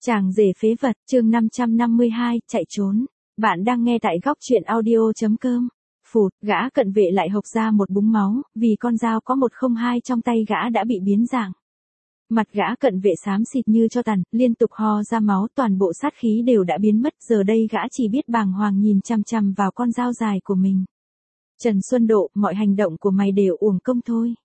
Chàng rể phế vật, chương 552, chạy trốn. Bạn đang nghe tại góc truyện audio.com. Phụt, gã cận vệ lại hộc ra một búng máu, vì con dao có 102 trong tay gã đã bị biến dạng. Mặt gã cận vệ xám xịt như tro tàn, liên tục ho ra máu, toàn bộ sát khí đều đã biến mất, giờ đây gã chỉ biết bàng hoàng nhìn chằm chằm vào con dao dài của mình. Trần Xuân Độ, mọi hành động của mày đều uổng công thôi.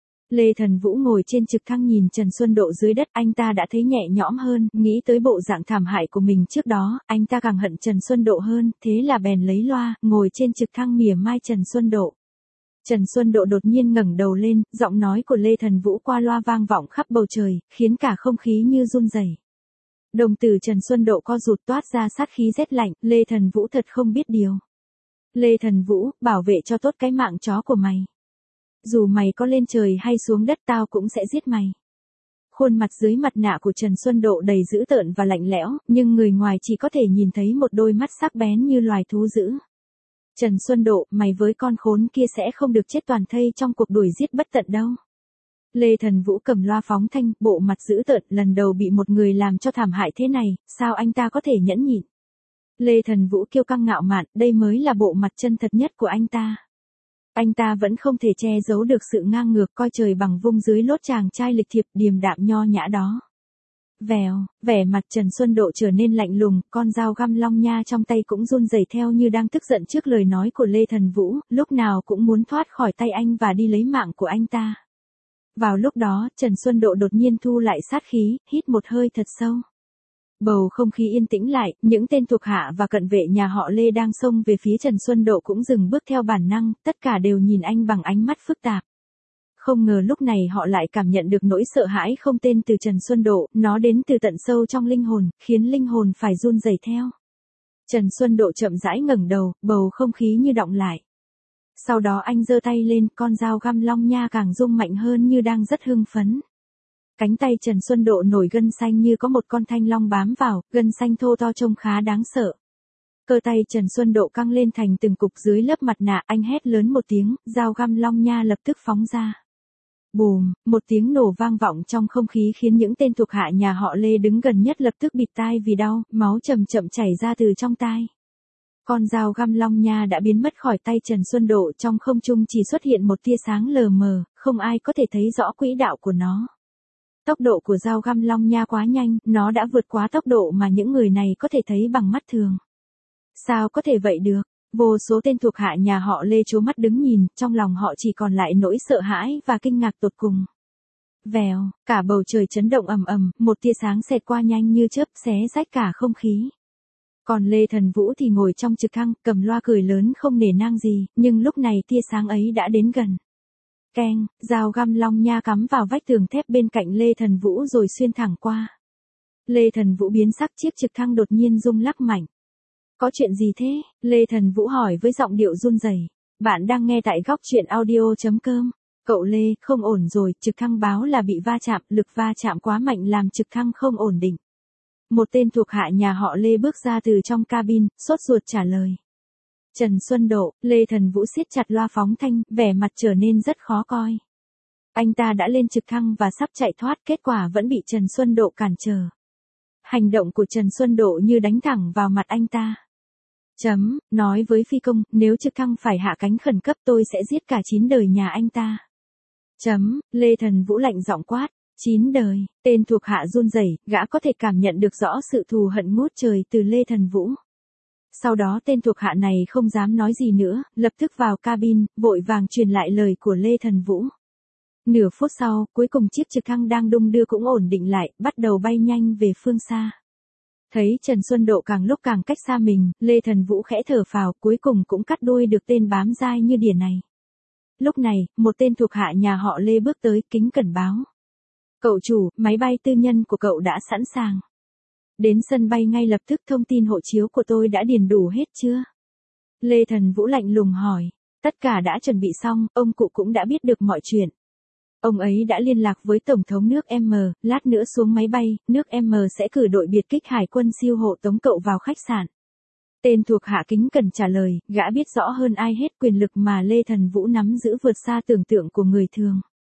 Lê Thần Vũ ngồi trên trực thăng nhìn Trần Xuân Độ dưới đất, anh ta đã thấy nhẹ nhõm hơn, nghĩ tới bộ dạng thảm hại của mình trước đó, anh ta càng hận Trần Xuân Độ hơn, thế là bèn lấy loa, ngồi trên trực thăng mỉa mai Trần Xuân Độ. Trần Xuân Độ đột nhiên ngẩng đầu lên, giọng nói của Lê Thần Vũ qua loa vang vọng khắp bầu trời, khiến cả không khí như run rẩy. Đồng tử Trần Xuân Độ co rụt toát ra sát khí rét lạnh, Lê Thần Vũ thật không biết điều. Lê Thần Vũ, bảo vệ cho tốt cái mạng chó của mày. Dù mày có lên trời hay xuống đất tao cũng sẽ giết mày. Khuôn mặt dưới mặt nạ của Trần Xuân Độ đầy dữ tợn và lạnh lẽo, nhưng người ngoài chỉ có thể nhìn thấy một đôi mắt sắc bén như loài thú dữ. Trần Xuân Độ, mày với con khốn kia sẽ không được chết toàn thây trong cuộc đuổi giết bất tận đâu. Lê Thần Vũ cầm loa phóng thanh, bộ mặt dữ tợn, lần đầu bị một người làm cho thảm hại thế này, sao anh ta có thể nhẫn nhịn. Lê Thần Vũ kiêu căng ngạo mạn, đây mới là bộ mặt chân thật nhất của anh ta. Anh ta vẫn không thể che giấu được sự ngang ngược coi trời bằng vung dưới lốt chàng trai lịch thiệp điềm đạm nho nhã đó. Vèo, vẻ mặt Trần Xuân Độ trở nên lạnh lùng, con dao găm long nha trong tay cũng run rẩy theo như đang tức giận trước lời nói của Lê Thần Vũ, lúc nào cũng muốn thoát khỏi tay anh và đi lấy mạng của anh ta. Vào lúc đó, Trần Xuân Độ đột nhiên thu lại sát khí, hít một hơi thật sâu. Bầu không khí yên tĩnh lại, những tên thuộc hạ và cận vệ nhà họ Lê đang xông về phía Trần Xuân Độ cũng dừng bước theo bản năng, tất cả đều nhìn anh bằng ánh mắt phức tạp. Không ngờ lúc này họ lại cảm nhận được nỗi sợ hãi không tên từ Trần Xuân Độ, nó đến từ tận sâu trong linh hồn, khiến linh hồn phải run rẩy theo. Trần Xuân Độ chậm rãi ngẩng đầu, bầu không khí như đọng lại. Sau đó anh giơ tay lên, con dao găm long nha càng rung mạnh hơn như đang rất hưng phấn. Cánh tay Trần Xuân Độ nổi gân xanh như có một con thanh long bám vào, gân xanh thô to trông khá đáng sợ. Cơ tay Trần Xuân Độ căng lên thành từng cục dưới lớp mặt nạ, anh hét lớn một tiếng, dao găm long nha lập tức phóng ra. Bùm, một tiếng nổ vang vọng trong không khí khiến những tên thuộc hạ nhà họ Lê đứng gần nhất lập tức bịt tai vì đau, máu chậm chậm chảy ra từ trong tai. Con dao găm long nha đã biến mất khỏi tay Trần Xuân Độ, trong không trung chỉ xuất hiện một tia sáng lờ mờ, không ai có thể thấy rõ quỹ đạo của nó. Tốc độ của dao găm long nha quá nhanh, nó đã vượt quá tốc độ mà những người này có thể thấy bằng mắt thường. Sao có thể vậy được? Vô số tên thuộc hạ nhà họ Lê trố mắt đứng nhìn, trong lòng họ chỉ còn lại nỗi sợ hãi và kinh ngạc tột cùng. Vèo, cả bầu trời chấn động ầm ầm, một tia sáng xẹt qua nhanh như chớp, xé rách cả không khí. Còn Lê Thần Vũ thì ngồi trong trực thăng, cầm loa cười lớn không nể nang gì, nhưng lúc này tia sáng ấy đã đến gần. Keng, dao găm long nha cắm vào vách tường thép bên cạnh Lê Thần Vũ rồi xuyên thẳng qua. Lê Thần Vũ biến sắc, chiếc trực thăng đột nhiên rung lắc mạnh. Có chuyện gì thế? Lê Thần Vũ hỏi với giọng điệu run rẩy. Bạn đang nghe tại góc truyện audio.com. Cậu Lê, không ổn rồi, trực thăng báo là bị va chạm, lực va chạm quá mạnh làm trực thăng không ổn định. Một tên thuộc hạ nhà họ Lê bước ra từ trong cabin, sốt ruột trả lời. Trần Xuân Độ, Lê Thần Vũ siết chặt loa phóng thanh, vẻ mặt trở nên rất khó coi. Anh ta đã lên trực thăng và sắp chạy thoát, kết quả vẫn bị Trần Xuân Độ cản trở. Hành động của Trần Xuân Độ như đánh thẳng vào mặt anh ta. Nói với phi công, nếu trực thăng phải hạ cánh khẩn cấp tôi sẽ giết cả 9 đời nhà anh ta. Lê Thần Vũ lạnh giọng quát. 9 đời, tên thuộc hạ run rẩy, gã có thể cảm nhận được rõ sự thù hận ngút trời từ Lê Thần Vũ. Sau đó tên thuộc hạ này không dám nói gì nữa, lập tức vào cabin, vội vàng truyền lại lời của Lê Thần Vũ. Nửa phút sau, cuối cùng chiếc trực thăng đang đung đưa cũng ổn định lại, bắt đầu bay nhanh về phương xa. Thấy Trần Xuân Độ càng lúc càng cách xa mình, Lê Thần Vũ khẽ thở phào, cuối cùng cũng cắt đuôi được tên bám dai như đỉa này. Lúc này, một tên thuộc hạ nhà họ Lê bước tới, kính cẩn báo. Cậu chủ, máy bay tư nhân của cậu đã sẵn sàng. Đến sân bay ngay lập tức, thông tin hộ chiếu của tôi đã điền đủ hết chưa? Lê Thần Vũ lạnh lùng hỏi. Tất cả đã chuẩn bị xong, ông cụ cũng đã biết được mọi chuyện. Ông ấy đã liên lạc với Tổng thống nước M, lát nữa xuống máy bay, nước M sẽ cử đội biệt kích hải quân siêu hộ tống cậu vào khách sạn. Tên thuộc hạ kính cẩn trả lời, gã biết rõ hơn ai hết quyền lực mà Lê Thần Vũ nắm giữ vượt xa tưởng tượng của người thường.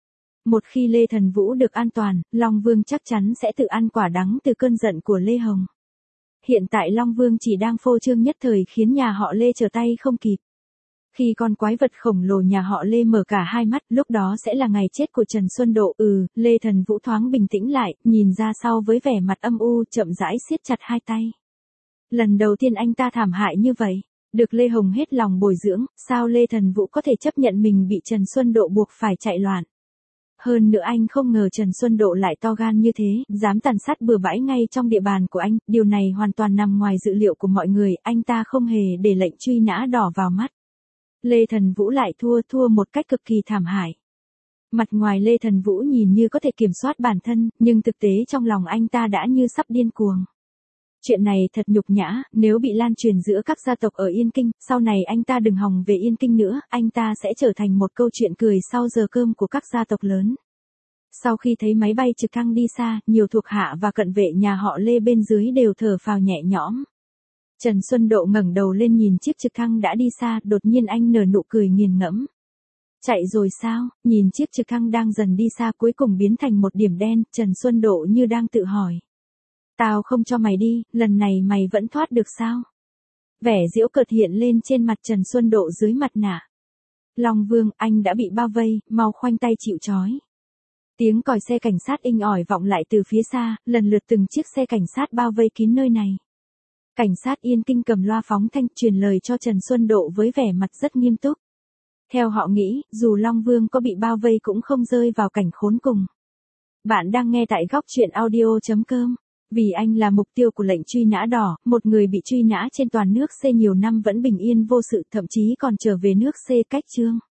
Một khi Lê Thần Vũ được an toàn, Long Vương chắc chắn sẽ tự ăn quả đắng từ cơn giận của Lê Hồng. Hiện tại Long Vương chỉ đang phô trương nhất thời khiến nhà họ Lê trở tay không kịp. Khi con quái vật khổng lồ nhà họ Lê mở cả hai mắt, lúc đó sẽ là ngày chết của Trần Xuân Độ. Lê Thần Vũ thoáng bình tĩnh lại, nhìn ra sau với vẻ mặt âm u, chậm rãi siết chặt hai tay. Lần đầu tiên anh ta thảm hại như vậy, được Lê Hồng hết lòng bồi dưỡng, sao Lê Thần Vũ có thể chấp nhận mình bị Trần Xuân Độ buộc phải chạy loạn. Hơn nữa anh không ngờ Trần Xuân Độ lại to gan như thế, dám tàn sát bừa bãi ngay trong địa bàn của anh, điều này hoàn toàn nằm ngoài dự liệu của mọi người, anh ta không hề để lệnh truy nã đỏ vào mắt. Lê Thần Vũ lại thua một cách cực kỳ thảm hại. Mặt ngoài Lê Thần Vũ nhìn như có thể kiểm soát bản thân, nhưng thực tế trong lòng anh ta đã như sắp điên cuồng. Chuyện này thật nhục nhã, nếu bị lan truyền giữa các gia tộc ở Yên Kinh, sau này anh ta đừng hòng về Yên Kinh nữa, anh ta sẽ trở thành một câu chuyện cười sau giờ cơm của các gia tộc lớn. Sau khi thấy máy bay trực thăng đi xa, nhiều thuộc hạ và cận vệ nhà họ Lê bên dưới đều thở phào nhẹ nhõm. Trần Xuân Độ ngẩng đầu lên nhìn chiếc trực thăng đã đi xa, đột nhiên anh nở nụ cười nghiền ngẫm. Chạy rồi sao? Nhìn chiếc trực thăng đang dần đi xa cuối cùng biến thành một điểm đen, Trần Xuân Độ như đang tự hỏi. Tao không cho mày đi, lần này mày vẫn thoát được sao? Vẻ giễu cợt hiện lên trên mặt Trần Xuân Độ dưới mặt nạ. Long Vương, anh đã bị bao vây, mau khoanh tay chịu trói. Tiếng còi xe cảnh sát inh ỏi vọng lại từ phía xa, lần lượt từng chiếc xe cảnh sát bao vây kín nơi này. Cảnh sát Yên Kinh cầm loa phóng thanh truyền lời cho Trần Xuân Độ với vẻ mặt rất nghiêm túc. Theo họ nghĩ, dù Long Vương có bị bao vây cũng không rơi vào cảnh khốn cùng. Bạn đang nghe tại góc truyện audio.com. Vì anh là mục tiêu của lệnh truy nã đỏ, một người bị truy nã trên toàn nước C nhiều năm vẫn bình yên vô sự, thậm chí còn trở về nước C cách chương.